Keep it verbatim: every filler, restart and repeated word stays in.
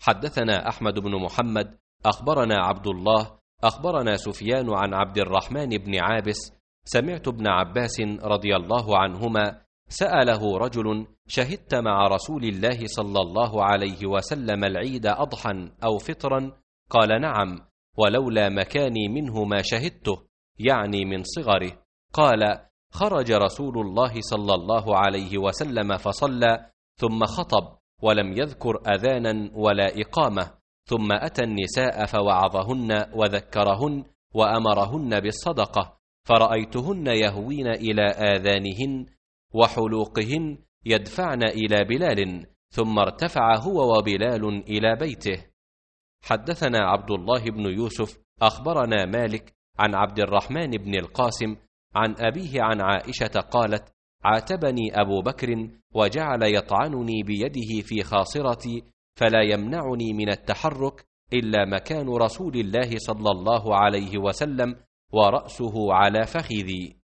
حدثنا أحمد بن محمد أخبرنا عبد الله أخبرنا سفيان عن عبد الرحمن بن عابس سمعت ابن عباس رضي الله عنهما سأله رجل: شهدت مع رسول الله صلى الله عليه وسلم العيد أضحى أو فطرا؟ قال: نعم، ولولا مكاني منه ما شهدته، يعني من صغره. قال: خرج رسول الله صلى الله عليه وسلم فصلى ثم خطب ولم يذكر أذانا ولا إقامة، ثم أتى النساء فوعظهن وذكرهن وأمرهن بالصدقة، فرأيتهن يهوين إلى آذانهن وحلوقهن يدفعن إلى بلال، ثم ارتفع هو وبلال إلى بيته. حدثنا عبد الله بن يوسف أخبرنا مالك عن عبد الرحمن بن القاسم عن أبيه عن عائشة قالت: عاتبني أبو بكر وجعل يطعنني بيده في خاصرتي، فلا يمنعني من التحرك إلا مكان رسول الله صلى الله عليه وسلم ورأسه على فخذي.